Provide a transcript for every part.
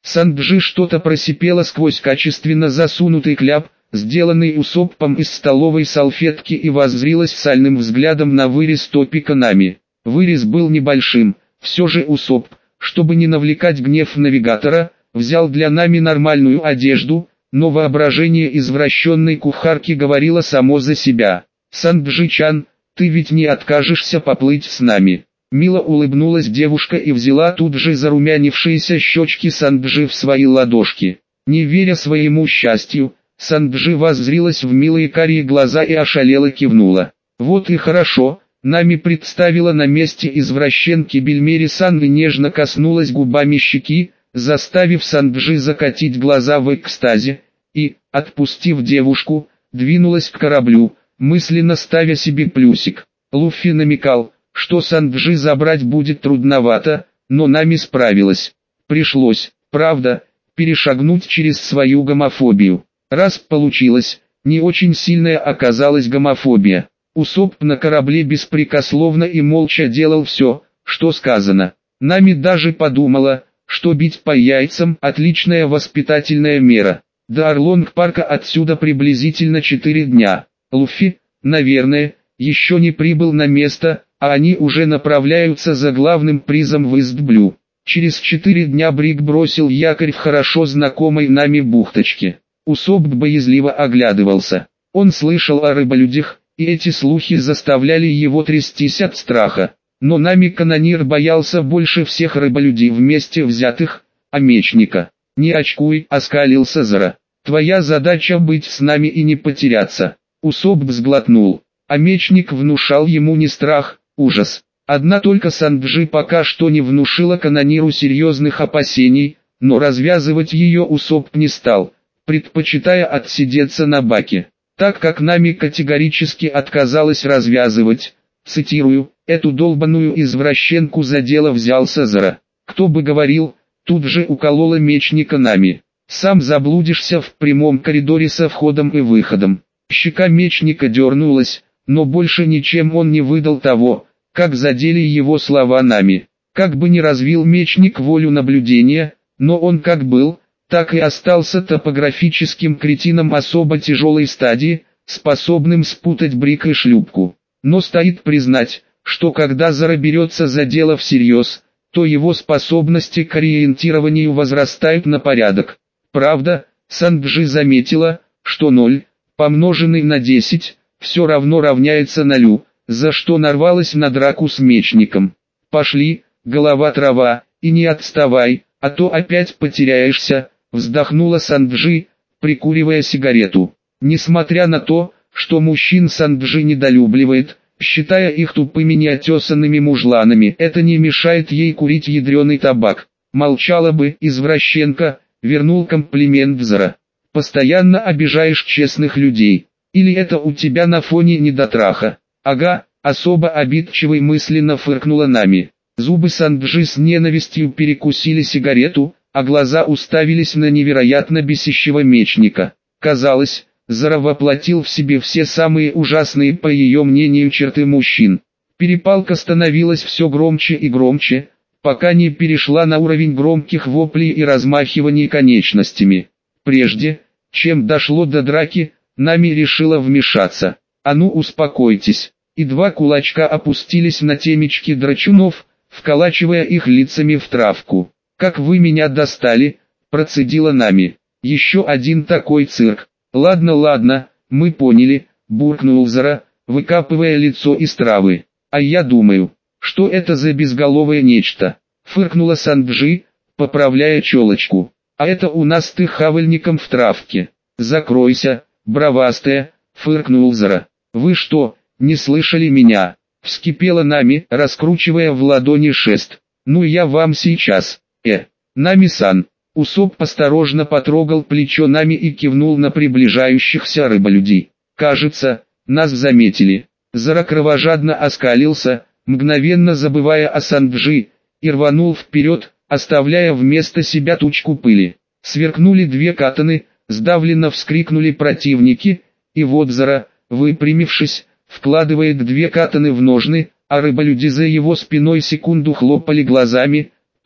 Санджи что-то просипела сквозь качественно засунутый кляп, сделанный Усоппом из столовой салфетки, и воззрилась сальным взглядом на вырез топика Нами. Вырез был небольшим, все же Усопп, чтобы не навлекать гнев навигатора, взял для Нами нормальную одежду, но воображение извращенной кухарки говорило само за себя. «Санджи-чан, ты ведь не откажешься поплыть с нами?» Мило улыбнулась девушка и взяла тут же зарумянившиеся щечки Санджи в свои ладошки. Не веря своему счастью, Санджи воззрилась в милые карие глаза и ошалело кивнула. «Вот и хорошо», Нами представила на месте извращенки Бельмери-сан и нежно коснулась губами щеки, заставив Санджи закатить глаза в экстазе, и, отпустив девушку, двинулась к кораблю, мысленно ставя себе плюсик. Луффи намекал, что Санджи забрать будет трудновато, но Нами справилась. Пришлось, правда, перешагнуть через свою гомофобию. Раз получилось, не очень сильная оказалась гомофобия. Усопп на корабле беспрекословно и молча делал все, что сказано. Нами даже подумала, что бить по яйцам – отличная воспитательная мера. До Орлонг-парка отсюда приблизительно 4 дня. Луффи, наверное, еще не прибыл на место, а они уже направляются за главным призом в Истблю. Через 4 дня Брик бросил якорь в хорошо знакомой Нами бухточке. Усопп боязливо оглядывался. Он слышал о рыболюдях, и эти слухи заставляли его трястись от страха. Но Нами канонир боялся больше всех рыболюдей вместе взятых, а мечника. «Не очкуй», — оскалился Зара. «Твоя задача быть с нами и не потеряться». Усопп сглотнул, а мечник внушал ему не страх, ужас. Одна только Санджи пока что не внушила канониру серьезных опасений, но развязывать ее Усопп не стал, предпочитая отсидеться на баке. Так как Нами категорически отказалась развязывать, цитирую, «эту долбаную извращенку за дело взялся Зара». Кто бы говорил, тут же уколола мечника Нами. «Сам заблудишься в прямом коридоре со входом и выходом». Щека мечника дернулась, но больше ничем он не выдал того, как задели его слова Нами. Как бы ни развил мечник волю наблюдения, но он как был, так и остался топографическим кретином особо тяжелой стадии, способным спутать Брик и шлюпку. Но стоит признать, что когда Зара берется за дело всерьез, то его способности к ориентированию возрастают на порядок. Правда, Санджи заметила, что 0, помноженный на 10, все равно равняется 0, за что нарвалась на драку с мечником. «Пошли, голова трава, и не отставай, а то опять потеряешься», вздохнула Санджи, прикуривая сигарету. Несмотря на то, что мужчин Санджи недолюбливает, считая их тупыми неотесанными мужланами, это не мешает ей курить ядреный табак. «Молчала бы, извращенка», вернул комплимент Зара. «Постоянно обижаешь честных людей. Или это у тебя на фоне недотраха?» «Ага», особо обидчивой мысленно фыркнула Нами. Зубы Санджи с ненавистью перекусили сигарету, а глаза уставились на невероятно бесящего мечника. Казалось, Зара воплотил в себе все самые ужасные, по ее мнению, черты мужчин. Перепалка становилась все громче и громче, пока не перешла на уровень громких воплей и размахиваний конечностями. Прежде, чем дошло до драки, Нами решила вмешаться. «А ну успокойтесь», и 2 кулачка опустились на темечки драчунов, вколачивая их лицами в травку. «Как вы меня достали», процедила Нами. «Еще один такой цирк». «Ладно, ладно, мы поняли», буркнул Зара, выкапывая лицо из травы. «А я думаю, что это за безголовое нечто?» Фыркнула Санджи, поправляя челочку. «А это у нас ты хавальником в травке». «Закройся, бравастая», фыркнул Зара. «Вы что, не слышали меня?» Вскипела Нами, раскручивая в ладони шест. «Ну я вам сейчас». Нами-сан». Усопп осторожно потрогал плечо Нами и кивнул на приближающихся рыболюдей. «Кажется, нас заметили». Зара кровожадно оскалился, мгновенно забывая о Санджи, и рванул вперед, оставляя вместо себя тучку пыли. Сверкнули 2 катаны, сдавленно вскрикнули противники, и вот Зара, выпрямившись, вкладывает 2 катаны в ножны, а рыболюди за его спиной секунду хлопали глазами,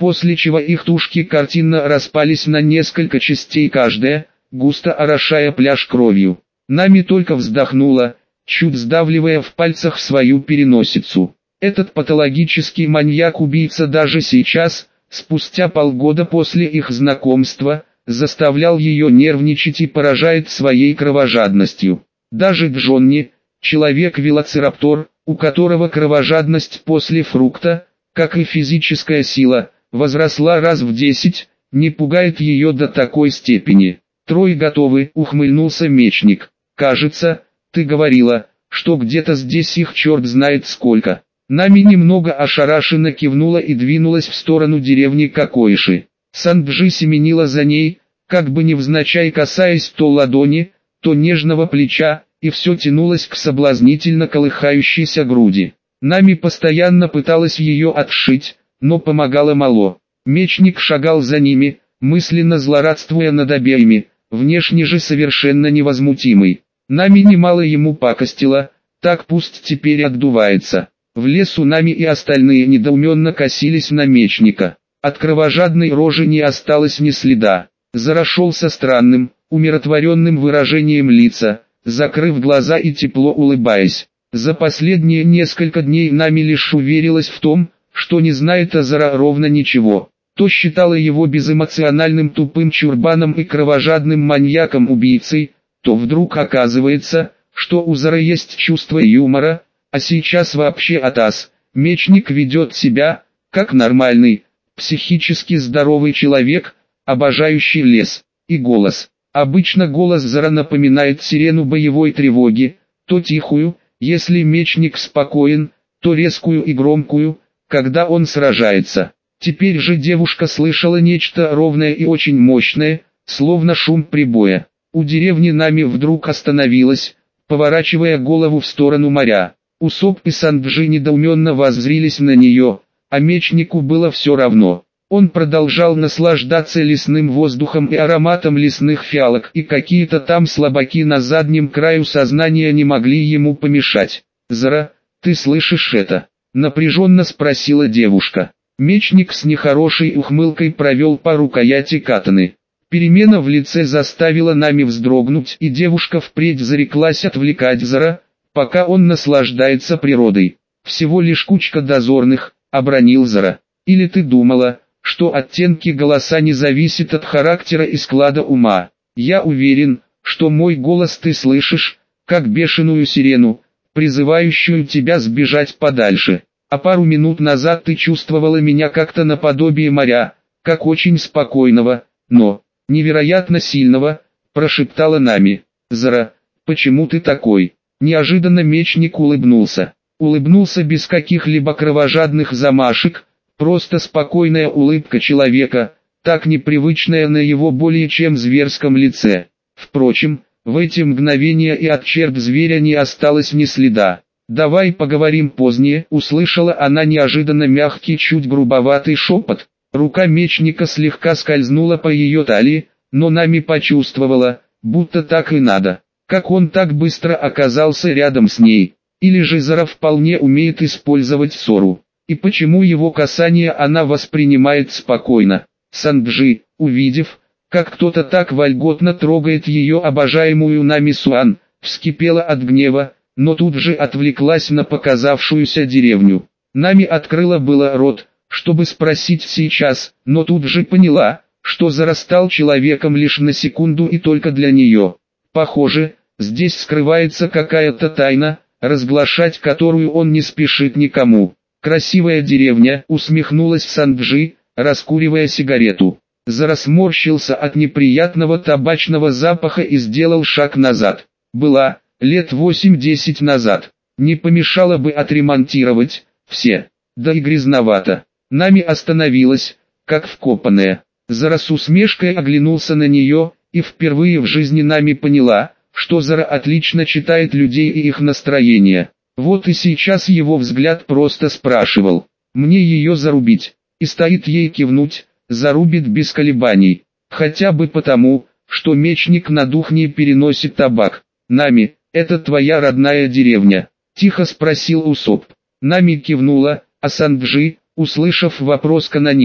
после чего их тушки картинно распались на несколько частей каждая, густо орошая пляж кровью. Нами только вздохнула, чуть сдавливая в пальцах свою переносицу. Этот патологический маньяк-убийца даже сейчас, спустя полгода после их знакомства, заставлял ее нервничать и поражает своей кровожадностью. Даже Джонни, человек-велоцираптор, у которого кровожадность после фрукта, как и физическая сила, возросла раз в 10, не пугает ее до такой степени. «Трое готовы», — ухмыльнулся мечник. «Кажется, ты говорила, что где-то здесь их черт знает сколько». Нами немного ошарашенно кивнула и двинулась в сторону деревни Кокоиши. Санджи семенила за ней, как бы невзначай касаясь то ладони, то нежного плеча, и все тянулось к соблазнительно колыхающейся груди. Нами постоянно пыталась ее отшить, но помогало мало. Мечник шагал за ними, мысленно злорадствуя над обеими, внешне же совершенно невозмутимый. Нами немало ему пакостила, так пусть теперь отдувается. В лесу Нами и остальные недоуменно косились на мечника. От кровожадной рожи не осталось ни следа. Зара шел со странным, умиротворенным выражением лица, закрыв глаза и тепло улыбаясь. За последние несколько дней Нами лишь уверилась в том, что не знает о Зара ровно ничего. То считала его безэмоциональным тупым чурбаном и кровожадным маньяком-убийцей, то вдруг оказывается, что у Зара есть чувство юмора, а сейчас вообще атас. Мечник ведет себя, как нормальный, психически здоровый человек, обожающий лес. И голос. Обычно голос Зара напоминает сирену боевой тревоги, то тихую, если мечник спокоен, то резкую и громкую, когда он сражается. Теперь же девушка слышала нечто ровное и очень мощное, словно шум прибоя. У деревни Нами вдруг остановилась, поворачивая голову в сторону моря. Усоп и Санджи недоуменно воззрились на нее, а мечнику было все равно. Он продолжал наслаждаться лесным воздухом и ароматом лесных фиалок, и какие-то там слабаки на заднем краю сознания не могли ему помешать. «Зара, ты слышишь это?» — напряженно спросила девушка. Мечник с нехорошей ухмылкой провел по рукояти катаны. Перемена в лице заставила Нами вздрогнуть, и девушка впредь зареклась отвлекать Зара, пока он наслаждается природой. «Всего лишь кучка дозорных», — обронил Зара. «Или ты думала, что оттенки голоса не зависят от характера и склада ума? Я уверен, что мой голос ты слышишь, как бешеную сирену, призывающую тебя сбежать подальше. А пару минут назад ты чувствовала меня как-то наподобие моря, как очень спокойного, но невероятно сильного», — прошептала Нами. «Зара, почему ты такой?» Неожиданно мечник улыбнулся. Улыбнулся без каких-либо кровожадных замашек, просто спокойная улыбка человека, так непривычная на его более чем зверском лице. Впрочем, в эти мгновения и от черт зверя не осталось ни следа. «Давай поговорим позднее», — услышала она неожиданно мягкий, чуть грубоватый шепот. Рука мечника слегка скользнула по ее талии, но Нами почувствовала, будто так и надо. Как он так быстро оказался рядом с ней? Или же Зара вполне умеет использовать ссору? И почему его касание она воспринимает спокойно? Санджи, увидев, как кто-то так вольготно трогает ее обожаемую Нами Суан, вскипела от гнева, но тут же отвлеклась на показавшуюся деревню. Нами открыла было рот, чтобы спросить сейчас, но тут же поняла, что Зара стал человеком лишь на секунду и только для нее. Похоже, здесь скрывается какая-то тайна, разглашать которую он не спешит никому. «Красивая деревня», — усмехнулась Санджи, раскуривая сигарету. Зара сморщился от неприятного табачного запаха и сделал шаг назад. «Была, лет 8-10 назад. Не помешало бы отремонтировать, все. Да и грязновато». Нами остановилась, как вкопанная. Зара с усмешкой оглянулся на нее, и впервые в жизни Нами поняла, что Зара отлично читает людей и их настроение. Вот и сейчас его взгляд просто спрашивал: «Мне ее зарубить?» И стоит ей кивнуть, зарубит без колебаний. Хотя бы потому, что мечник на дух не переносит табак. «Нами, это твоя родная деревня?» — тихо спросил Усоп. Нами кивнула, а Санджи, услышав вопрос канонира,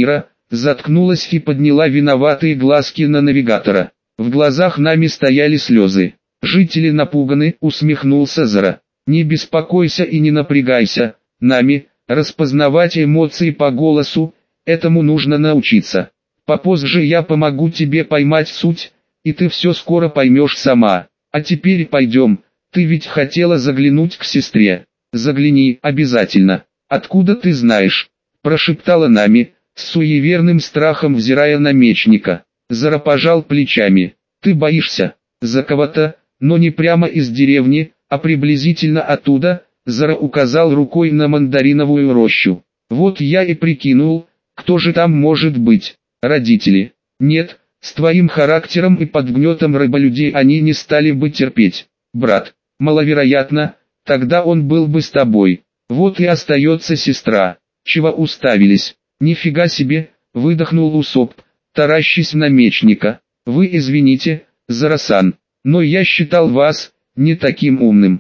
заткнулась и подняла виноватые глазки на навигатора. В глазах Нами стояли слезы. «Жители напуганы», усмехнулся Зара. «Не беспокойся и не напрягайся, Нами, распознавать эмоции по голосу, этому нужно научиться. Попозже я помогу тебе поймать суть, и ты все скоро поймешь сама. А теперь пойдем, ты ведь хотела заглянуть к сестре. Загляни, обязательно. Откуда ты знаешь?» Прошептала Нами, с суеверным страхом взирая на мечника. Зара пожал плечами. «Ты боишься? За кого-то, но не прямо из деревни, а приблизительно оттуда», Зара указал рукой на мандариновую рощу. «Вот я и прикинул, кто же там может быть. Родители? Нет, с твоим характером и под гнетом раболюдей они не стали бы терпеть. Брат? Маловероятно, тогда он был бы с тобой. Вот и остается сестра. Чего уставились? Нифига себе!» выдохнул Усоп, таращись на мечника. «Вы извините, Зарасан, но я считал вас не таким умным».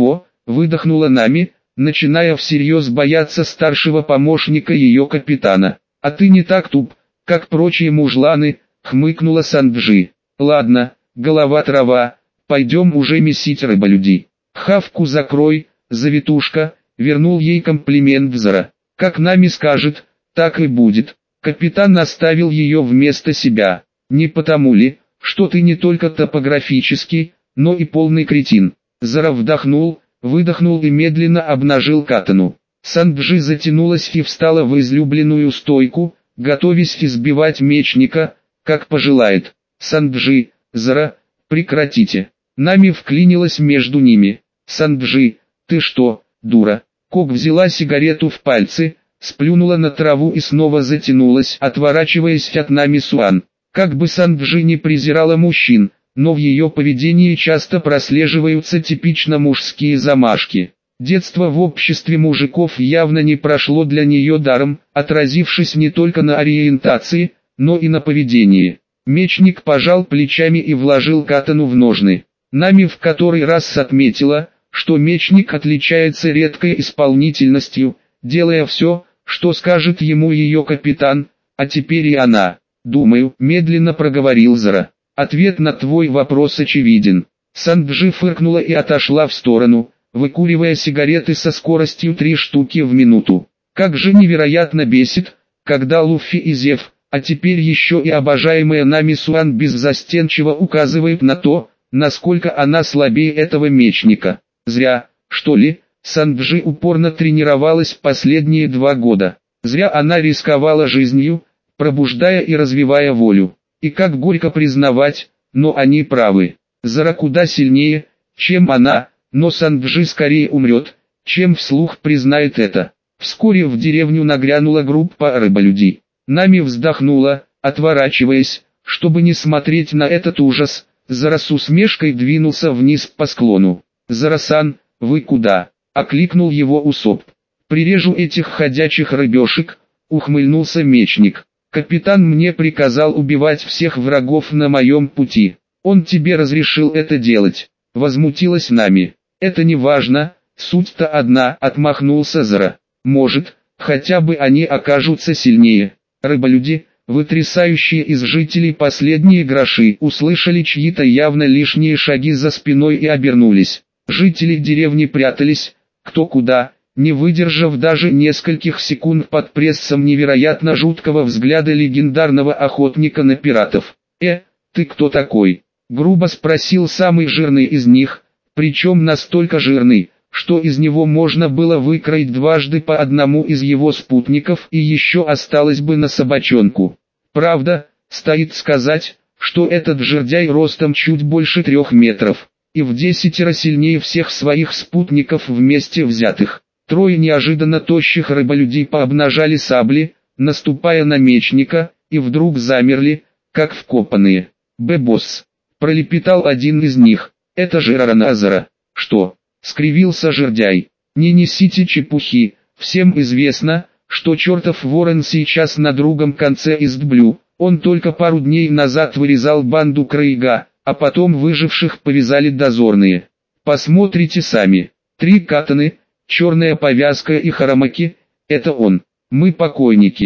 Выдохнула Нами, начиная всерьез бояться старшего помощника ее капитана. «А ты не так туп, как прочие мужланы», хмыкнула Санджи. «Ладно, голова трава, пойдем уже месить рыболюдей». «Хавку закрой, завитушка», вернул ей комплимент Зара. «Как Нами скажет, так и будет». Капитан оставил ее вместо себя. «Не потому ли, что ты не только топографический, но и полный кретин?» Зара вдохнул, выдохнул и медленно обнажил катану. Санджи затянулась и встала в излюбленную стойку, готовясь избивать мечника, как пожелает. «Санджи, Зара, прекратите!» Нами вклинилась между ними. «Санджи, ты что, дура?» Кок взяла сигарету в пальцы, сплюнула на траву и снова затянулась, отворачиваясь от Нами Суан. Как бы Санджи не презирала мужчин, но в ее поведении часто прослеживаются типично мужские замашки. Детство в обществе мужиков явно не прошло для нее даром, отразившись не только на ориентации, но и на поведении. Мечник пожал плечами и вложил катану в ножны. Нами в который раз отметила, что мечник отличается редкой исполнительностью, делая все, что скажет ему ее капитан, а теперь и она. «Думаю», медленно проговорил Зара. «Ответ на твой вопрос очевиден». Санджи фыркнула и отошла в сторону, выкуривая сигареты со скоростью 3 штуки в минуту. Как же невероятно бесит, когда Луффи и Зев, а теперь еще и обожаемая Нами Суан беззастенчиво указывает на то, насколько она слабее этого мечника. Зря, что ли, Санджи упорно тренировалась последние 2 года. Зря она рисковала жизнью, пробуждая и развивая волю. И как горько признавать, но они правы. Зара куда сильнее, чем она, но Санджи скорее умрет, чем вслух признает это. Вскоре в деревню нагрянула группа рыболюдей. Нами вздохнула, отворачиваясь, чтобы не смотреть на этот ужас. Зара с усмешкой двинулся вниз по склону. «Зарасан, вы куда?» — окликнул его Усоп. «Прирежу этих ходячих рыбешек», — ухмыльнулся мечник. «Капитан мне приказал убивать всех врагов на моем пути. Он тебе разрешил это делать», — возмутилась Нами. «Это не важно, суть-то одна», — отмахнулся Зара. «Может, хотя бы они окажутся сильнее». Рыболюди, вытрясающие из жителей последние гроши, услышали чьи-то явно лишние шаги за спиной и обернулись. Жители деревни прятались, кто куда, не выдержав даже нескольких секунд под прессом невероятно жуткого взгляда легендарного охотника на пиратов. Ты кто такой?» — грубо спросил самый жирный из них, причем настолько жирный, что из него можно было выкроить дважды по одному из его спутников и еще осталось бы на собачонку. Правда, стоит сказать, что этот жердяй ростом чуть больше 3 метров, и в 10 сильнее всех своих спутников вместе взятых. 3 неожиданно тощих рыболюдей пообнажали сабли, наступая на мечника, и вдруг замерли, как вкопанные. «Босс!» — пролепетал один из них. «Это же Рараназара!» «Что?» — скривился жердяй. «Не несите чепухи, всем известно, что чертов ворон сейчас на другом конце Истблю. Он только пару дней назад вырезал банду Крейга, а потом выживших повязали дозорные. Посмотрите сами. 3 катаны, черная повязка и харамаки — это он. Мы покойники.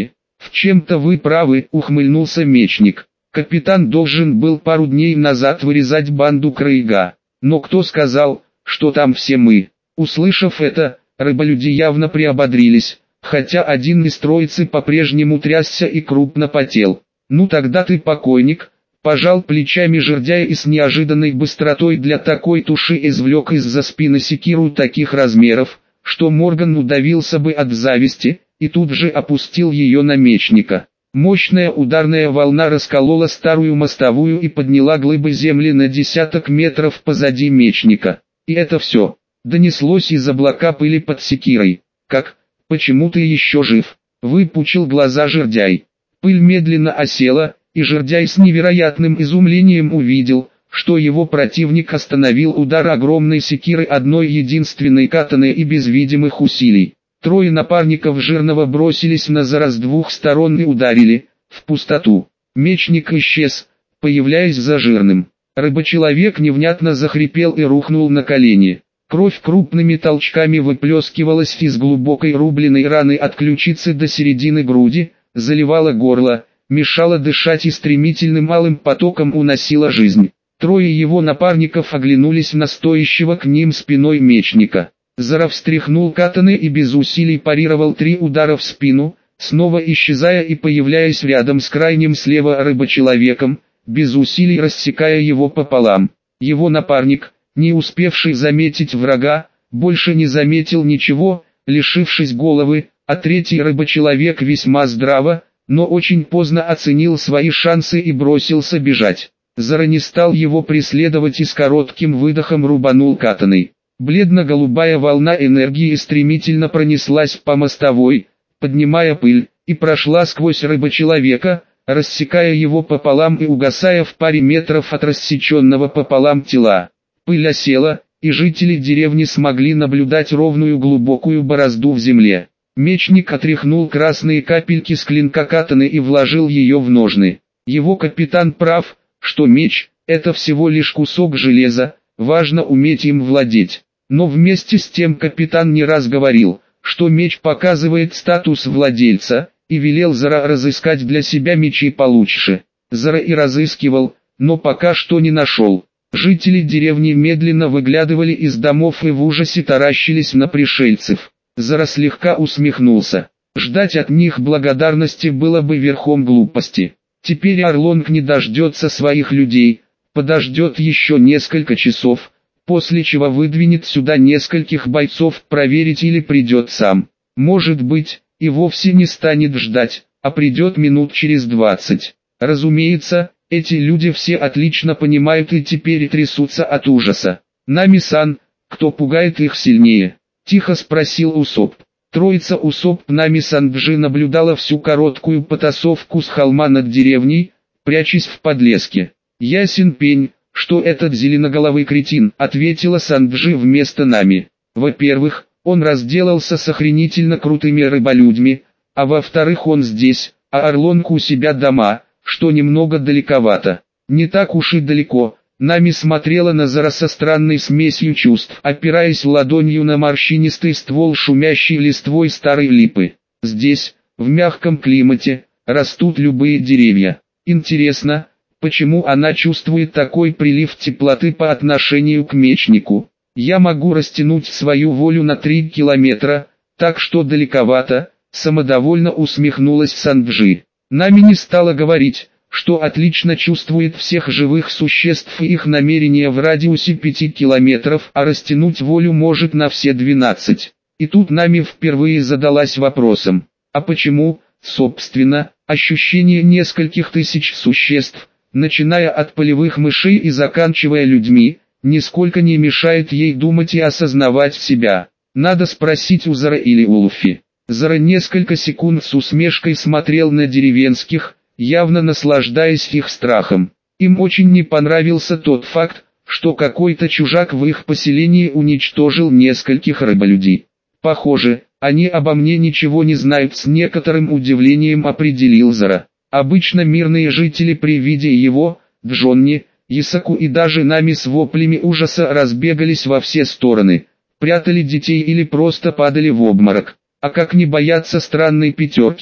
В чем-то вы правы, ухмыльнулся мечник. Капитан должен был пару дней назад вырезать банду Крейга. Но кто сказал, что там все мы? Услышав это, рыболюди явно приободрились, хотя один из троицы по-прежнему трясся и крупно потел. Ну тогда ты покойник, пожал плечами жердяй и с неожиданной быстротой для такой туши извлек из-за спины секиру таких размеров, что Морган удавился бы от зависти, и тут же опустил ее на мечника. Мощная ударная волна расколола старую мостовую и подняла глыбы земли на десяток метров позади мечника. И это все. Донеслось из облака пыли под секирой. «Как? Почему ты еще жив?» Выпучил глаза жердяй. Пыль медленно осела, и жердяй с невероятным изумлением увидел, что его противник остановил удар огромной секиры одной единственной катаной и без видимых усилий. Трое напарников жирного бросились на Зара с двух сторон и ударили в пустоту. Мечник исчез, появляясь за жирным. Рыбочеловек невнятно захрипел и рухнул на колени. Кровь крупными толчками выплескивалась из глубокой рубленной раны от ключицы до середины груди, заливала горло, мешала дышать и стремительным малым потоком уносила жизнь. Трое его напарников оглянулись на стоящего к ним спиной мечника. Зара встряхнул катаны и без усилий парировал 3 удара в спину, снова исчезая и появляясь рядом с крайним слева рыбочеловеком, без усилий рассекая его пополам. Его напарник, не успевший заметить врага, больше не заметил ничего, лишившись головы, а третий рыбочеловек весьма здраво, но очень поздно оценил свои шансы и бросился бежать. Зара не стал его преследовать и с коротким выдохом рубанул катаной. Бледно-голубая волна энергии стремительно пронеслась по мостовой, поднимая пыль, и прошла сквозь рыбочеловека, рассекая его пополам и угасая в паре метров от рассеченного пополам тела. Пыль осела, и жители деревни смогли наблюдать ровную глубокую борозду в земле. Мечник отряхнул красные капельки с клинка катаны и вложил ее в ножны. Его капитан прав, что меч – это всего лишь кусок железа, важно уметь им владеть. Но вместе с тем капитан не раз говорил, что меч показывает статус владельца, и велел Зара разыскать для себя мечи получше. Зара и разыскивал, но пока что не нашел. Жители деревни медленно выглядывали из домов и в ужасе таращились на пришельцев. Зара слегка усмехнулся. Ждать от них благодарности было бы верхом глупости. Теперь Орлонг не дождется своих людей, подождет еще несколько часов, после чего выдвинет сюда нескольких бойцов проверить или придет сам. Может быть, и вовсе не станет ждать, а придет минут через 20. Разумеется, эти люди все отлично понимают и теперь трясутся от ужаса. Нами-сан, кто пугает их сильнее? Тихо спросил Усоп. Троица Усоп Нами-сан-джи наблюдала всю короткую потасовку с холма над деревней, прячась в подлеске. Ясен пень, что этот зеленоголовый кретин, ответила Санджи вместо Нами. Во-первых, он разделался с охренительно крутыми рыболюдьми, а во-вторых он здесь, а Орлонг у себя дома, что немного далековато. Не так уж и далеко. Нами смотрела на Зара со странной смесью чувств, опираясь ладонью на морщинистый ствол шумящей листвой старой липы. Здесь, в мягком климате, растут любые деревья. Интересно, почему она чувствует такой прилив теплоты по отношению к мечнику? Я могу растянуть свою волю на 3 километра, так что далековато, самодовольно усмехнулась Санджи. Нами не стала говорить, что отлично чувствует всех живых существ и их намерения в радиусе 5 километров, а растянуть волю может на все 12. И тут Нами впервые задалась вопросом, а почему, собственно, ощущение нескольких тысяч существ, начиная от полевых мышей и заканчивая людьми, нисколько не мешает ей думать и осознавать себя. Надо спросить у Зара или у Луфи. Зара несколько секунд с усмешкой смотрел на деревенских, явно наслаждаясь их страхом. Им очень не понравился тот факт, что какой-то чужак в их поселении уничтожил нескольких рыболюдей. Похоже, они обо мне ничего не знают, с некоторым удивлением определил Зара. Обычно мирные жители при виде его, Джонни, Исаку и даже Нами с воплями ужаса разбегались во все стороны, прятали детей или просто падали в обморок. А как не бояться странной пятерки,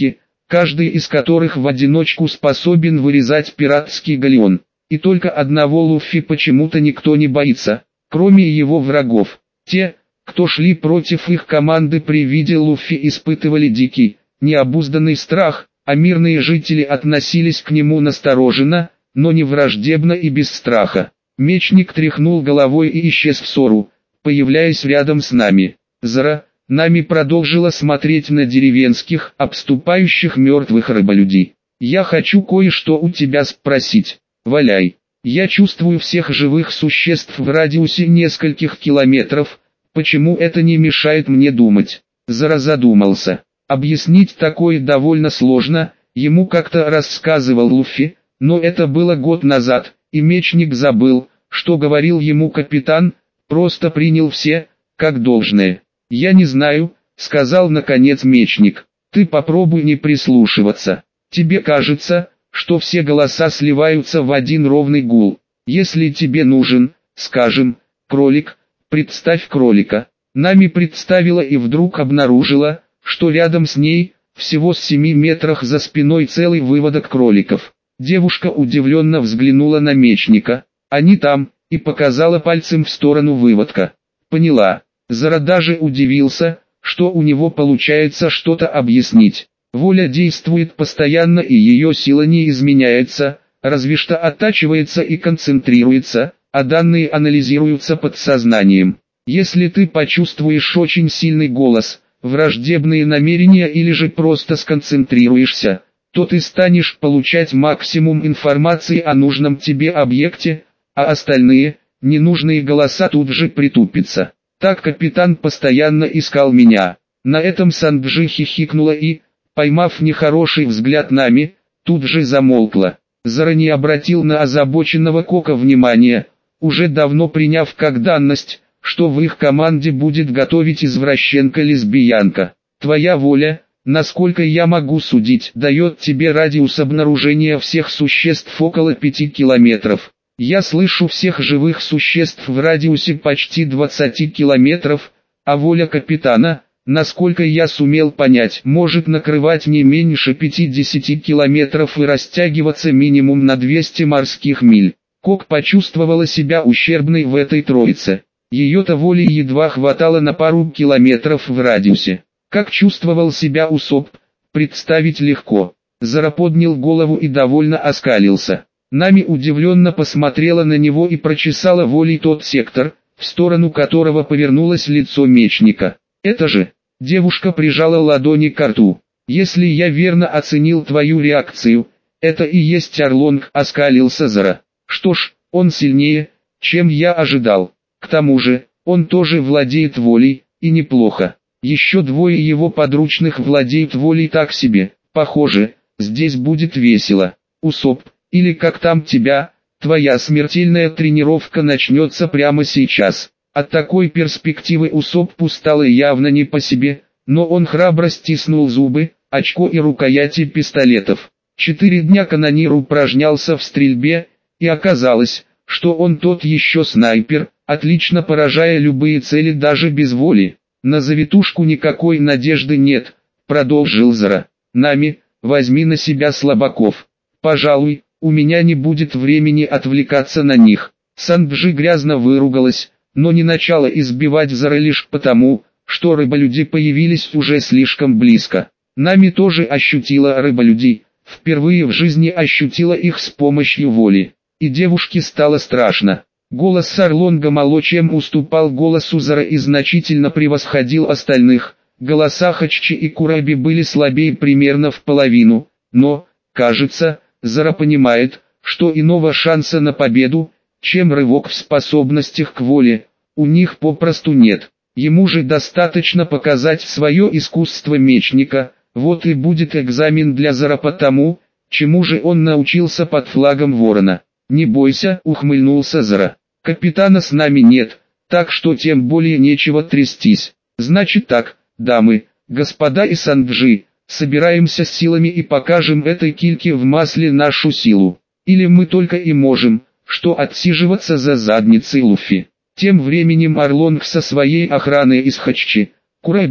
каждый из которых в одиночку способен вырезать пиратский галеон. И только одного Луффи почему-то никто не боится, кроме его врагов. Те, кто шли против их команды при виде Луффи, испытывали дикий, необузданный страх, а мирные жители относились к нему настороженно, но не враждебно и без страха. Мечник тряхнул головой и исчез в ссору, появляясь рядом с нами. Зара, Нами продолжила смотреть на деревенских, обступающих мертвых рыболюдей. «Я хочу кое-что у тебя спросить. Валяй. Я чувствую всех живых существ в радиусе нескольких километров. Почему это не мешает мне думать?» Зара задумался. Объяснить такое довольно сложно, ему как-то рассказывал Луффи, но это было год назад, и мечник забыл, что говорил ему капитан, просто принял все, как должное. «Я не знаю», — сказал наконец мечник, — «ты попробуй не прислушиваться. Тебе кажется, что все голоса сливаются в один ровный гул. Если тебе нужен, скажем, кролик, представь кролика». Нами представила и вдруг обнаружила, что рядом с ней, всего с 7 метрах за спиной, целый выводок кроликов. Девушка удивленно взглянула на мечника. «Они там», и показала пальцем в сторону выводка. «Поняла». Зара даже удивился, что у него получается что-то объяснить. Воля действует постоянно, и ее сила не изменяется, разве что оттачивается и концентрируется, а данные анализируются подсознанием. Если ты почувствуешь очень сильный голос, враждебные намерения или же просто сконцентрируешься, то ты станешь получать максимум информации о нужном тебе объекте, а остальные, ненужные голоса тут же притупятся. Так капитан постоянно искал меня. На этом Санджи хихикнула и, поймав нехороший взгляд Нами, тут же замолкла. Зара не обратил на озабоченного Кока внимания, уже давно приняв как данность, что в их команде будет готовить извращенка-лесбиянка. Твоя воля, насколько я могу судить, дает тебе радиус обнаружения всех существ около 5 километров. Я слышу всех живых существ в радиусе почти 20 километров, а воля капитана, насколько я сумел понять, может накрывать не меньше 50 километров и растягиваться минимум на 200 морских миль. Кок почувствовала себя ущербной в этой троице. Ее-то воли едва хватало на пару километров в радиусе. Как чувствовал себя Усоп, представить легко. Зара поднял голову и довольно оскалился. Нами удивленно посмотрела на него и прочесала волей тот сектор, в сторону которого повернулось лицо мечника. «Это же...» Девушка прижала ладони к рту. «Если я верно оценил твою реакцию, это и есть Орлонг», — оскалился Зара. «Что ж, он сильнее, чем я ожидал. К тому же, он тоже владеет волей, и неплохо. Еще двое его подручных владеют волей так себе. Похоже, здесь будет весело. Усоп, или как там тебя, твоя смертельная тренировка начнется прямо сейчас». От такой перспективы Усоппу стало явно не по себе, но он храбро стиснул зубы, очко и рукояти пистолетов. 4 дня канонир упражнялся в стрельбе, и оказалось, что он тот еще снайпер, отлично поражая любые цели даже без воли. «На завитушку никакой надежды нет», — продолжил Зара. «Нами, возьми на себя слабаков. Пожалуй, у меня не будет времени отвлекаться на них». Санджи грязно выругалась, но не начала избивать Зара лишь потому, что рыболюди появились уже слишком близко. Нами тоже ощутила рыболюдей, впервые в жизни ощутила их с помощью воли. И девушке стало страшно. Голос Орлонга мало чем уступал голосу Зара и значительно превосходил остальных. Голоса Хаччи и Кураби были слабее примерно в половину, но, кажется, Зара понимает, что иного шанса на победу, чем рывок в способностях к воле, у них попросту нет. Ему же достаточно показать свое искусство мечника, вот и будет экзамен для Зара по тому, чему же он научился под флагом Ворона. «Не бойся», — ухмыльнулся Зара. «Капитана с нами нет, так что тем более нечего трястись. Значит так, дамы, господа и Санджи, собираемся с силами и покажем этой кильке в масле нашу силу. Или мы только и можем, что отсиживаться за задницей Луффи». Тем временем Орлонг со своей охраной из Хаччи, Кураби,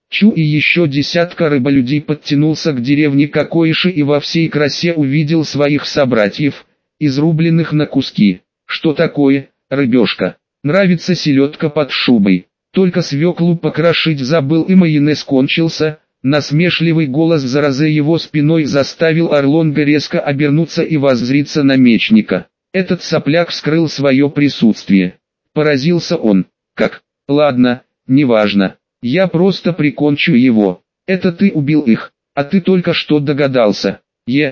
Чу и еще десятка рыболюдей подтянулся к деревне Кокоиши и во всей красе увидел своих собратьев, изрубленных на куски. Что такое, рыбешка? Нравится селедка под шубой. Только свеклу покрошить забыл и майонез кончился. Насмешливый голос за его спиной заставил Орлонга резко обернуться и воззриться на мечника. Этот сопляк скрыл свое присутствие. Поразился он. Как? Ладно, неважно. Я просто прикончу его. Это ты убил их, а ты только что догадался.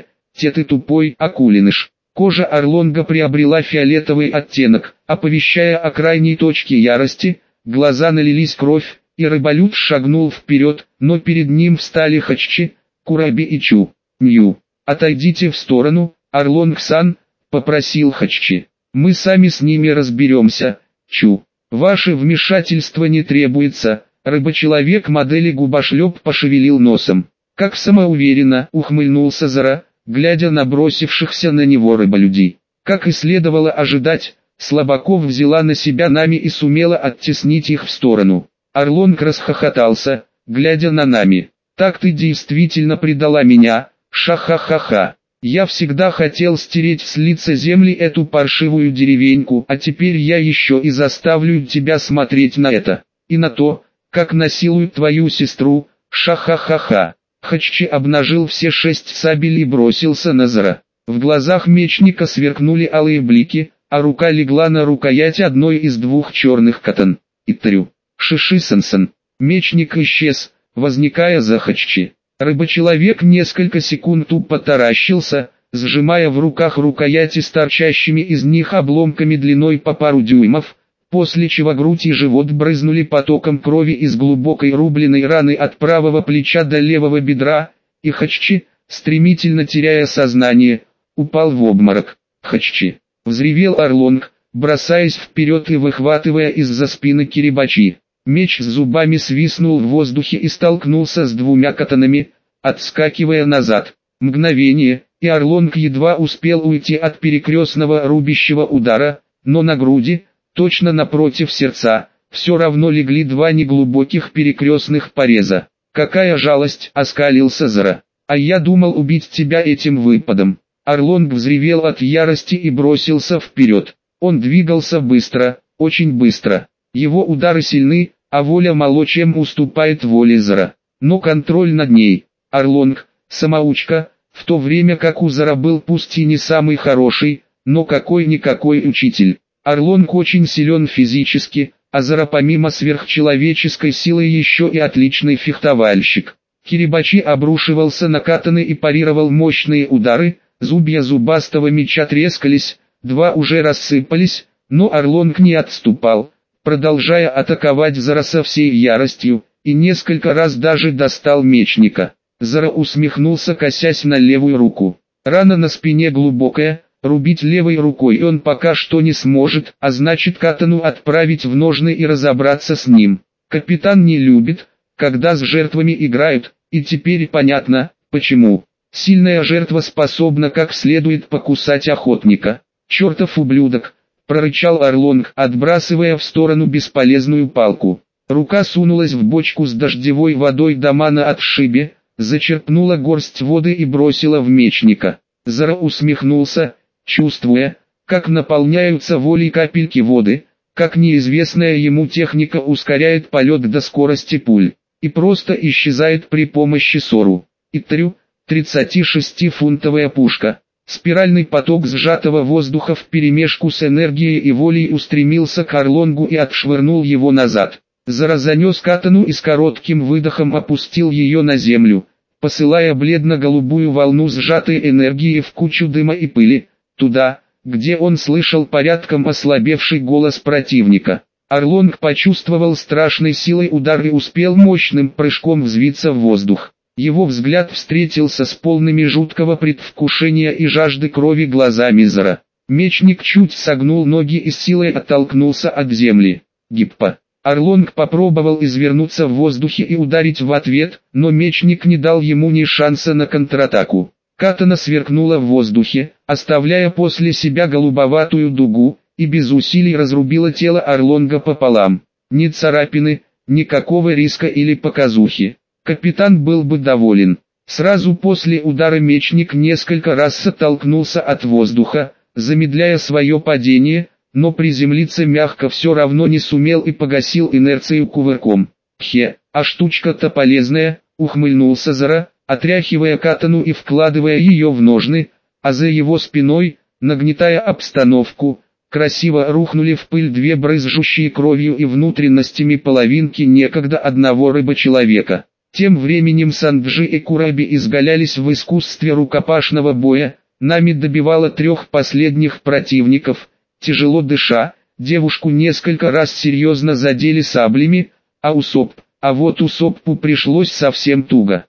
Те ты тупой акулиныш. Кожа Орлонга приобрела фиолетовый оттенок, оповещая о крайней точке ярости, глаза налились кровь, и рыболюд шагнул вперед, но перед ним встали Хаччи, Кураби и Чу. «Нью, отойдите в сторону, Орлонг-сан», — попросил Хаччи. «Мы сами с ними разберемся, Чу. Ваше вмешательство не требуется». Рыбочеловек модели губошлеп пошевелил носом. Как самоуверенно ухмыльнулся Зара, глядя на бросившихся на него рыболюдей. Как и следовало ожидать, Слабаков взяла на себя Нами и сумела оттеснить их в сторону. Орлонг расхохотался, глядя на Нами. «Так ты действительно предала меня, ша-ха-ха-ха. Я всегда хотел стереть с лица земли эту паршивую деревеньку, а теперь я еще и заставлю тебя смотреть на это. И на то, как насилуют твою сестру, ша-ха-ха-ха». Хаччи обнажил все 6 сабель и бросился на Зара. В глазах мечника сверкнули алые блики, а рука легла на рукоять одной из 2 черных катан. «Итрю, Шиши-сан-сан». Мечник исчез, возникая за Хаччи. Рыбочеловек несколько секунд тупо таращился, сжимая в руках рукояти с торчащими из них обломками длиной по пару дюймов, после чего грудь и живот брызнули потоком крови из глубокой рубленной раны от правого плеча до левого бедра, и Хаччи, стремительно теряя сознание, упал в обморок. «Хаччи!» — взревел Орлонг, бросаясь вперед и выхватывая из-за спины Кирибачи. Меч с зубами свистнул в воздухе и столкнулся с 2 катанами, отскакивая назад. Мгновение, и Орлонг едва успел уйти от перекрестного рубящего удара, но на груди, точно напротив сердца, все равно легли 2 неглубоких перекрестных пореза. «Какая жалость!» — оскалился Зара. «А я думал убить тебя этим выпадом». Орлонг взревел от ярости и бросился вперед. Он двигался быстро, очень быстро. Его удары сильны, а воля мало чем уступает воле Зара. Но контроль над ней. Орлонг, самоучка, в то время как у Зара был пусть и не самый хороший, но какой-никакой учитель. Орлонг очень силен физически, а Зара помимо сверхчеловеческой силы еще и отличный фехтовальщик. Кирибачи обрушивался на катаны и парировал мощные удары, зубья зубастого меча трескались, 2 уже рассыпались, но Орлонг не отступал, продолжая атаковать Зара со всей яростью, и несколько раз даже достал мечника. Зара усмехнулся, косясь на левую руку. Рана на спине глубокая, рубить левой рукой он пока что не сможет, а значит катану отправить в ножны и разобраться с ним. Капитан не любит, когда с жертвами играют, и теперь понятно, почему. Сильная жертва способна как следует покусать охотника. «Чертов ублюдок!» — прорычал Орлонг, отбрасывая в сторону бесполезную палку. Рука сунулась в бочку с дождевой водой дома на отшибе, зачерпнула горсть воды и бросила в мечника. Зара усмехнулся, чувствуя, как наполняются волей капельки воды, как неизвестная ему техника ускоряет полет до скорости пуль, и просто исчезает при помощи Сору. Итрю, 36-фунтовая пушка. Спиральный поток сжатого воздуха вперемешку с энергией и волей устремился к Орлонгу и отшвырнул его назад. Зара занес катану и с коротким выдохом опустил ее на землю, посылая бледно-голубую волну сжатой энергии в кучу дыма и пыли, туда, где он слышал порядком ослабевший голос противника. Орлонг почувствовал страшной силой удар и успел мощным прыжком взвиться в воздух. Его взгляд встретился с полными жуткого предвкушения и жажды крови глазами Зара. Мечник чуть согнул ноги и с силой оттолкнулся от земли. Гиппа. Орлонг попробовал извернуться в воздухе и ударить в ответ, но мечник не дал ему ни шанса на контратаку. Катана сверкнула в воздухе, оставляя после себя голубоватую дугу, и без усилий разрубила тело Орлонга пополам. Ни царапины, Никакого риска или показухи. Капитан был бы доволен. Сразу после удара мечник несколько раз оттолкнулся от воздуха, замедляя свое падение, но приземлиться мягко все равно не сумел и погасил инерцию кувырком. А штучка-то полезная, ухмыльнулся Зара, отряхивая катану и вкладывая ее в ножны, а за его спиной, нагнетая обстановку, красиво рухнули в пыль две брызжущие кровью и внутренностями половинки некогда одного рыбочеловека. Тем временем Санджи и Кураби изгалялись в искусстве рукопашного боя, Нами добивала трех последних противников, тяжело дыша, девушку несколько раз серьезно задели саблями, а вот Усоппу пришлось совсем туго.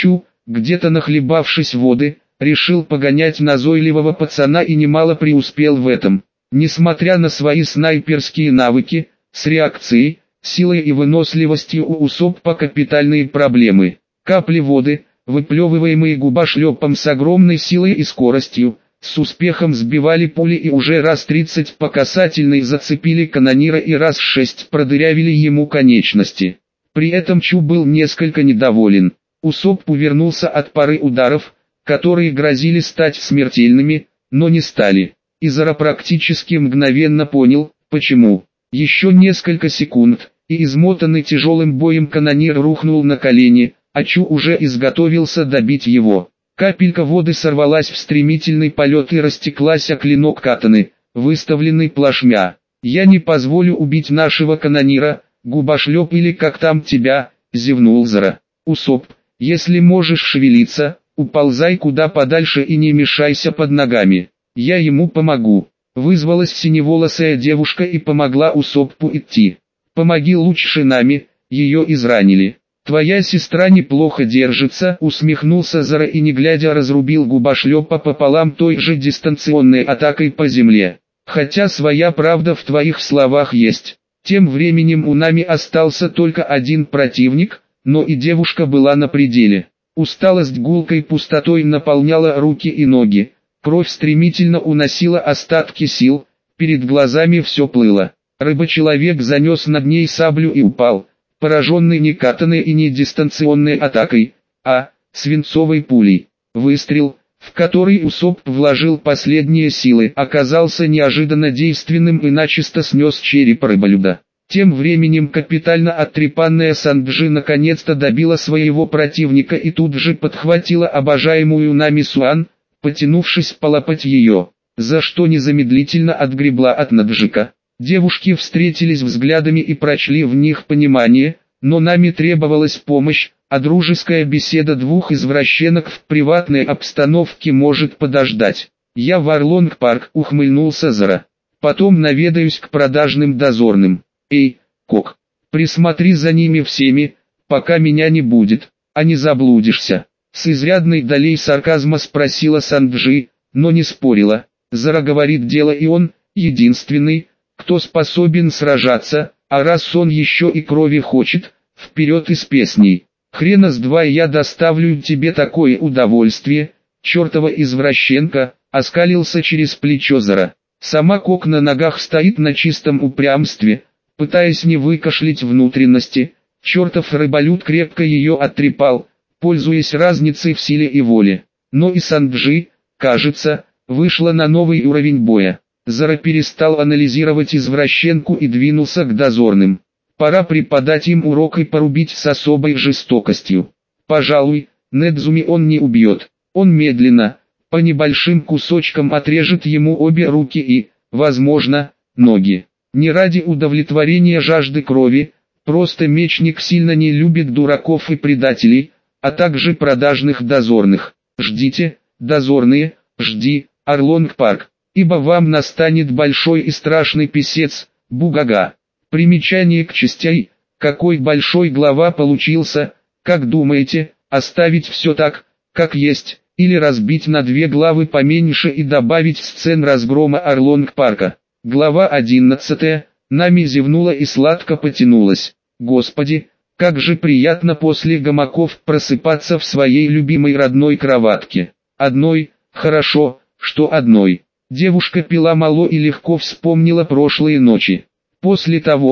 Где-то нахлебавшись воды, решил погонять назойливого пацана и немало преуспел в этом. Несмотря на свои снайперские навыки, с реакцией, силой и выносливостью у Усоппа капитальные проблемы. Капли воды, выплевываемые губошлепом с огромной силой и скоростью, с успехом сбивали пули и уже раз 30 по касательной зацепили канонира и раз 6 продырявили ему конечности. При этом Чу был несколько недоволен. Усоппу вернулся от пары ударов, которые грозили стать смертельными, но не стали. Изара практически мгновенно понял, почему. Еще несколько секунд, и измотанный тяжелым боем канонир рухнул на колени, а Чу уже изготовился добить его. Капелька воды сорвалась в стремительный полет и растеклась о клинок катаны, выставленный плашмя. «Я не позволю убить нашего канонира, губошлеп или как там тебя», — зевнул Зара. «Усопп, если можешь шевелиться, уползай куда подальше и не мешайся под ногами. Я ему помогу». Вызвалась синеволосая девушка и помогла Усоппу идти. «Помоги лучше Нами, ее изранили». «Твоя сестра неплохо держится», — усмехнулся Зара и не глядя разрубил губошлепа пополам той же дистанционной атакой по земле. «Хотя своя правда в твоих словах есть». Тем временем у Нами остался только один противник, но и девушка была на пределе. Усталость гулкой пустотой наполняла руки и ноги, кровь стремительно уносила остатки сил, перед глазами все плыло. Рыбочеловек занес над ней саблю и упал, пораженный не катаной и не дистанционной атакой, а свинцовой пулей. Выстрел, в который Усопп вложил последние силы, оказался неожиданно действенным и начисто снес череп рыболюда. Тем временем капитально оттрепанная Санджи наконец-то добила своего противника и тут же подхватила обожаемую Нами Суан, потянувшись полапать ее, за что незамедлительно отгребла от Наджика. Девушки встретились взглядами и прочли в них понимание, но Нами требовалась помощь, а дружеская беседа двух извращенок в приватной обстановке может подождать. «Я в Орлонг-парк», — ухмыльнулся Зара. «Потом наведаюсь к продажным дозорным. Эй, Кок, присмотри за ними всеми, пока меня не будет, а не заблудишься». С изрядной долей сарказма спросила Санджи, но не спорила. Зара говорит дело, и он единственный, кто способен сражаться, а раз он еще и крови хочет, вперед и с песней. «Хрена с два я доставлю тебе такое удовольствие, чертова извращенка», — оскалился через плечо Зара. Сама Кок на ногах стоит на чистом упрямстве, пытаясь не выкашлять внутренности. Чертов рыболюд крепко ее оттрепал, пользуясь разницей в силе и воле. Но и Санджи, кажется, вышла на новый уровень боя. Зара перестал анализировать извращенку и двинулся к дозорным. Пора преподать им урок и порубить с особой жестокостью. Пожалуй, Недзуми он не убьет. Он медленно, по небольшим кусочкам отрежет ему обе руки и, возможно, ноги. Не ради удовлетворения жажды крови, просто мечник сильно не любит дураков и предателей, а также продажных дозорных. Ждите, дозорные, жди, Орлонг-парк, ибо вам настанет большой и страшный писец, бугага. Примечание к частей, какой большой глава получился, как думаете, оставить все так, как есть, или разбить на две главы поменьше и добавить сцен разгрома Орлонг-парка. Глава 11, Нами зевнула и сладко потянулась. Господи, как же приятно после гамаков просыпаться в своей любимой родной кроватке. Одной, хорошо, что одной. Девушка пила мало и легко вспомнила прошлые ночи. После того,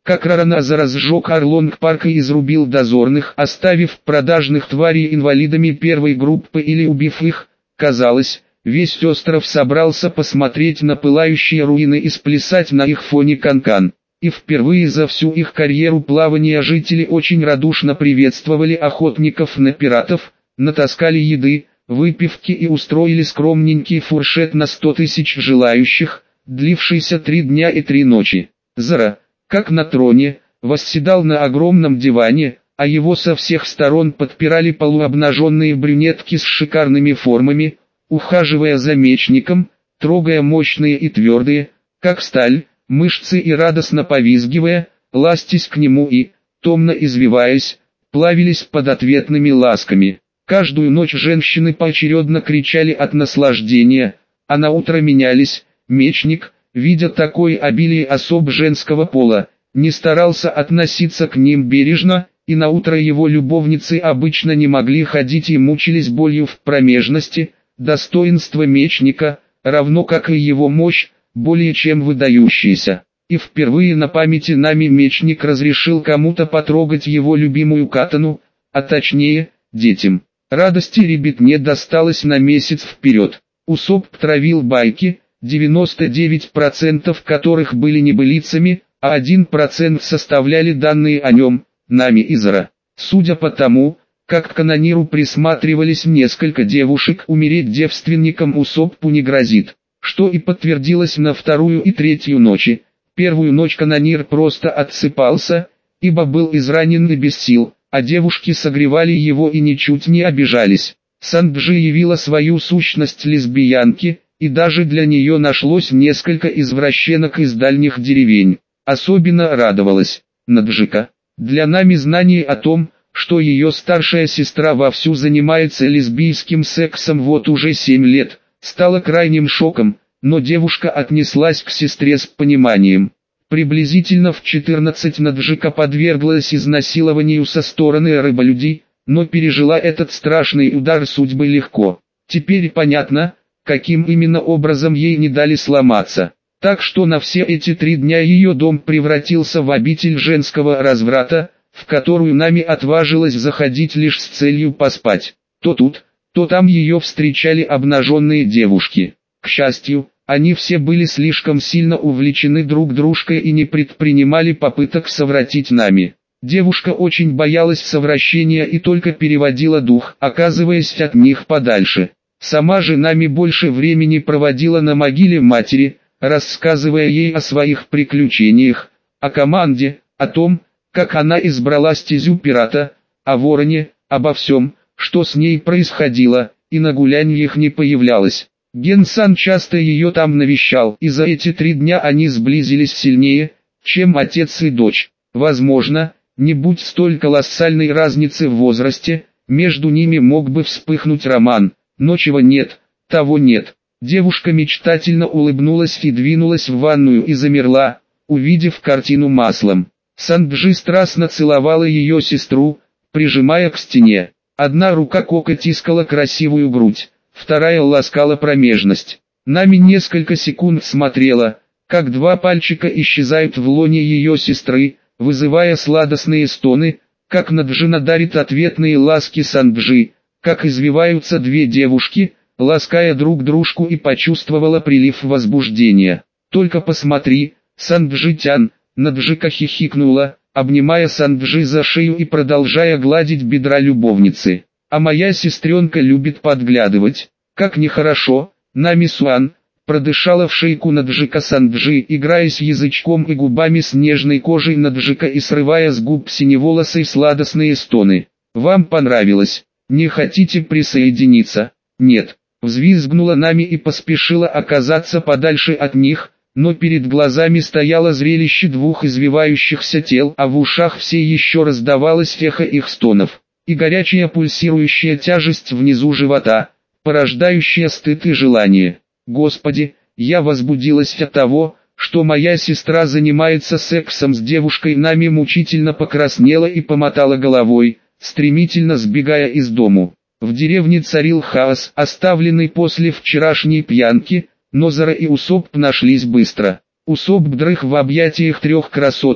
как Рараназар сжег Орлонг-парк и изрубил дозорных, оставив продажных тварей инвалидами первой группы или убив их. Казалось, весь остров собрался посмотреть на пылающие руины и сплясать на их фоне канкан. И впервые за всю их карьеру плавания жители очень радушно приветствовали охотников на пиратов, натаскали еды, выпивки и устроили скромненький фуршет на 100 тысяч желающих, длившийся 3 дня и 3 ночи. Зара, как на троне, восседал на огромном диване, а его со всех сторон подпирали полуобнаженные брюнетки с шикарными формами, ухаживая за мечником, трогая мощные и твердые, как сталь, мышцы и радостно повизгивая, ластясь к нему и, томно извиваясь, плавились под ответными ласками. Каждую ночь женщины поочередно кричали от наслаждения, а на утро менялись. Мечник, видя такое обилие особ женского пола, не старался относиться к ним бережно, и на утро его любовницы обычно не могли ходить и мучились болью в промежности. Достоинство мечника, равно как и его мощь, более чем выдающаяся. И впервые на памяти нами мечник разрешил кому-то потрогать его любимую катану, а точнее, детям. Радости ребятне досталось на месяц вперед. Усоп травил байки, 99% которых были небылицами, а 1% составляли данные о нем, нами и Зара. Судя по тому, как к канониру присматривались несколько девушек, умереть девственникам Усоппу не грозит, что и подтвердилось на 2-ю и 3-ю ночи. Первую ночь канонир просто отсыпался, ибо был изранен и без сил, а девушки согревали его и ничуть не обижались. Санджи явила свою сущность лесбиянки, и даже для нее нашлось несколько извращенок из дальних деревень. Особенно радовалась Наджика. Для нами знание о том, что ее старшая сестра вовсю занимается лесбийским сексом вот уже 7 лет, стало крайним шоком, но девушка отнеслась к сестре с пониманием. Приблизительно в 14 Наджика подверглась изнасилованию со стороны рыболюдей, но пережила этот страшный удар судьбы легко. Теперь понятно, каким именно образом ей не дали сломаться. Так что на все эти 3 дня ее дом превратился в обитель женского разврата, в которую нами отважилась заходить лишь с целью поспать. То тут, то там ее встречали обнаженные девушки. К счастью, они все были слишком сильно увлечены друг дружкой и не предпринимали попыток совратить нами. Девушка очень боялась совращения и только переводила дух, оказываясь от них подальше. Сама же нами больше времени проводила на могиле матери, рассказывая ей о своих приключениях, о команде, о том, как она избрала стезю пирата, о вороне, обо всем, что с ней происходило, и на гуляньях не появлялась. Ген-сан часто ее там навещал, и за эти 3 дня они сблизились сильнее, чем отец и дочь. Возможно, не будь столь колоссальной разницы в возрасте, между ними мог бы вспыхнуть роман, но чего нет, того нет. Девушка мечтательно улыбнулась и двинулась в ванную и замерла, увидев картину маслом. Санджи страстно целовала ее сестру, прижимая к стене. Одна рука Кока тискала красивую грудь, вторая ласкала промежность. Нами несколько секунд смотрела, как 2 пальчика исчезают в лоне ее сестры, вызывая сладостные стоны, как Наджина дарит ответные ласки Санджи, как извиваются 2 девушки, лаская друг дружку, и почувствовала прилив возбуждения. «Только посмотри, Санджи-тян», Наджика хихикнула, обнимая Санджи за шею и продолжая гладить бедра любовницы. «А моя сестренка любит подглядывать, как нехорошо, Нами-суан», продышала в шейку Наджика Санджи, играясь язычком и губами с нежной кожей Наджика и срывая с губ синеволосой сладостные стоны. «Вам понравилось? Не хотите присоединиться?» «Нет», взвизгнула Нами и поспешила оказаться подальше от них, но перед глазами стояло зрелище 2 извивающихся тел, а в ушах все еще раздавалось эхо их стонов, и горячая пульсирующая тяжесть внизу живота, порождающая стыд и желание. Господи, я возбудилась от того, что моя сестра занимается сексом с девушкой. Нами мучительно покраснела и помотала головой, стремительно сбегая из дому. В деревне царил хаос, оставленный после вчерашней пьянки, но Зара и Усопп нашлись быстро. Усопп дрых в объятиях 3 красоток,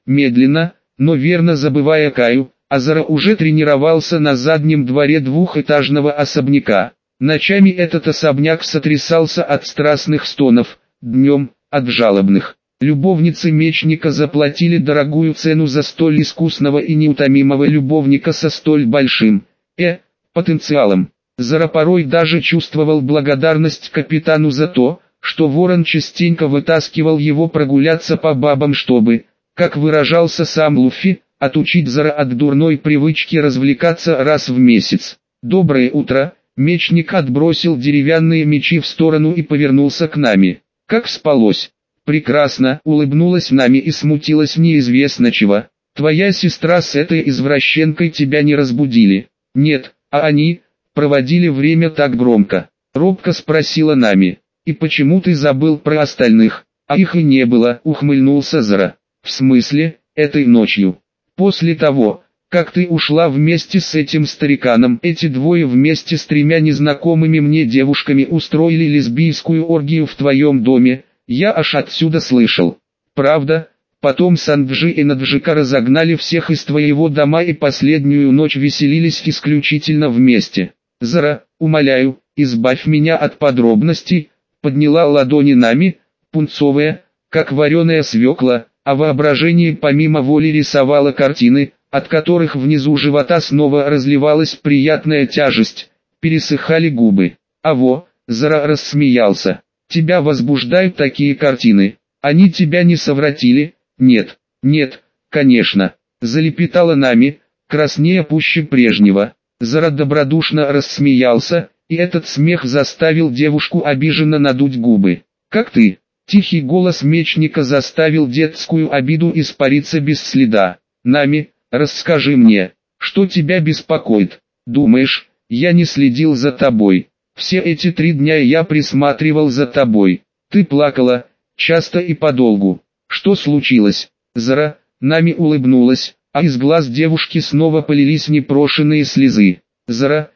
медленно, но верно забывая Каю, Азара уже тренировался на заднем дворе двухэтажного особняка. Ночами этот особняк сотрясался от страстных стонов, днем – от жалобных. Любовницы мечника заплатили дорогую цену за столь искусного и неутомимого любовника со столь большим потенциалом. Зара порой даже чувствовал благодарность капитану за то, что Ворон частенько вытаскивал его прогуляться по бабам, чтобы, как выражался сам Луффи, отучить Зара от дурной привычки развлекаться раз в месяц. «Доброе утро!» Мечник отбросил деревянные мечи в сторону и повернулся к Нами. «Как спалось?» «Прекрасно», улыбнулась Нами и смутилась неизвестно чего. «Твоя сестра с этой извращенкой тебя не разбудили?» «Нет, а они проводили время так громко?» Робко спросила Нами. «И почему ты забыл про остальных?» «А их и не было», ухмыльнулся Зара. «В смысле, этой ночью?» «После того, как ты ушла вместе с этим стариканом, эти двое вместе с 3 незнакомыми мне девушками устроили лесбийскую оргию в твоем доме, я аж отсюда слышал. Правда, потом Санджи и Наджика разогнали всех из твоего дома и последнюю ночь веселились исключительно вместе. Зара, умоляю, избавь меня от подробностей», подняла ладони Нами, пунцовая, как вареная свекла, а воображение помимо воли рисовало картины, от которых внизу живота снова разливалась приятная тяжесть, пересыхали губы. «Аво», Зара рассмеялся, «тебя возбуждают такие картины, они тебя не совратили?» «Нет, нет, конечно», залепетала Нами, краснея пуще прежнего. Зара добродушно рассмеялся, и этот смех заставил девушку обиженно надуть губы. «Как ты?» Тихий голос мечника заставил детскую обиду испариться без следа. «Нами, расскажи мне, что тебя беспокоит? Думаешь, я не следил за тобой? Все эти 3 дня я присматривал за тобой. Ты плакала, часто и подолгу. Что случилось?» Зара, Нами улыбнулась, а из глаз девушки снова полились непрошенные слезы. «Зара,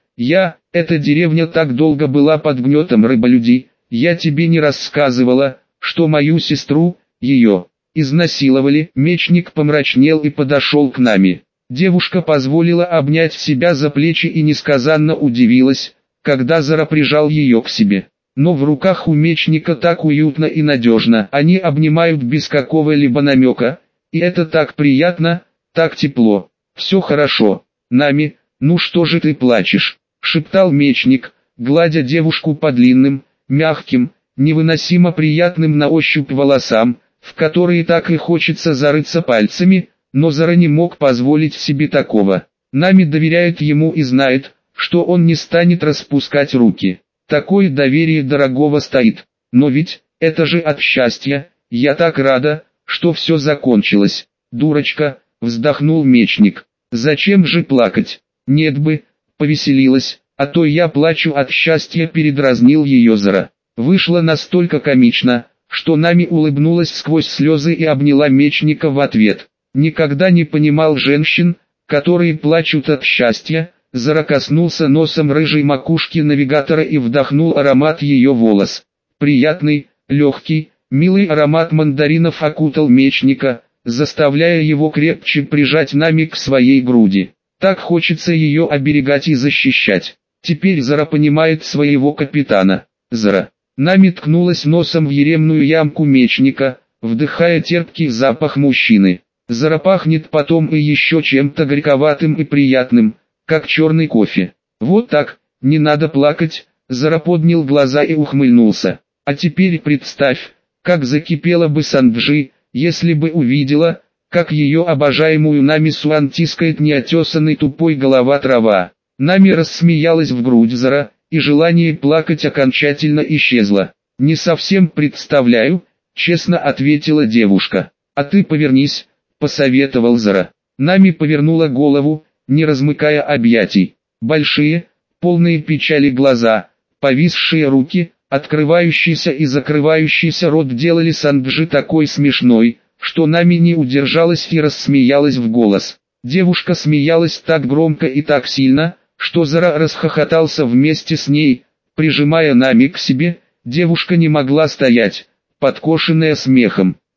эта деревня так долго была под гнетом рыболюдей, я тебе не рассказывала, что мою сестру, ее, изнасиловали». Мечник помрачнел и подошел к Нами. Девушка позволила обнять себя за плечи и несказанно удивилась, когда Зара прижал ее к себе. Но в руках у мечника так уютно и надежно, они обнимают без какого-либо намека, и это так приятно, так тепло. «Все хорошо, Нами, ну что же ты плачешь?» шептал мечник, гладя девушку по длинным, мягким, невыносимо приятным на ощупь волосам, в которые так и хочется зарыться пальцами, но Зара не мог позволить себе такого. Нами доверяет ему и знает, что он не станет распускать руки. Такое доверие дорогого стоит. Но ведь, это же от счастья, я так рада, что все закончилось. «Дурочка», вздохнул мечник, «зачем же плакать?» «Нет бы, повеселилась, а то я плачу от счастья», передразнил ее Зара. Вышло настолько комично, что Нами улыбнулась сквозь слезы и обняла мечника в ответ. Никогда не понимал женщин, которые плачут от счастья. Зара коснулся носом рыжей макушки навигатора и вдохнул аромат ее волос. Приятный, легкий, милый аромат мандаринов окутал мечника, заставляя его крепче прижать Нами к своей груди. Так хочется ее оберегать и защищать. Теперь Зара понимает своего капитана. Зара. Нами ткнулась носом в еремную ямку мечника, вдыхая терпкий запах мужчины. Зара пахнет потом и еще чем-то горьковатым и приятным, как черный кофе. «Вот так, не надо плакать», Зара поднял глаза и ухмыльнулся. «А теперь представь, как закипела бы Санджи, если бы увидела, как ее обожаемую Нами Суан тискает неотесанный тупой голова трава». Нами рассмеялась в грудь Зара, и желание плакать окончательно исчезло. «Не совсем представляю», честно ответила девушка. «А ты повернись», посоветовал Зара. Нами повернула голову, не размыкая объятий. Большие, полные печали глаза, повисшие руки, открывающийся и закрывающийся рот делали Санджи такой смешной, что Нами не удержалась и рассмеялась в голос. Девушка смеялась так громко и так сильно, что Зара расхохотался вместе с ней, прижимая Нами к себе. Девушка не могла стоять, подкошенная смехом.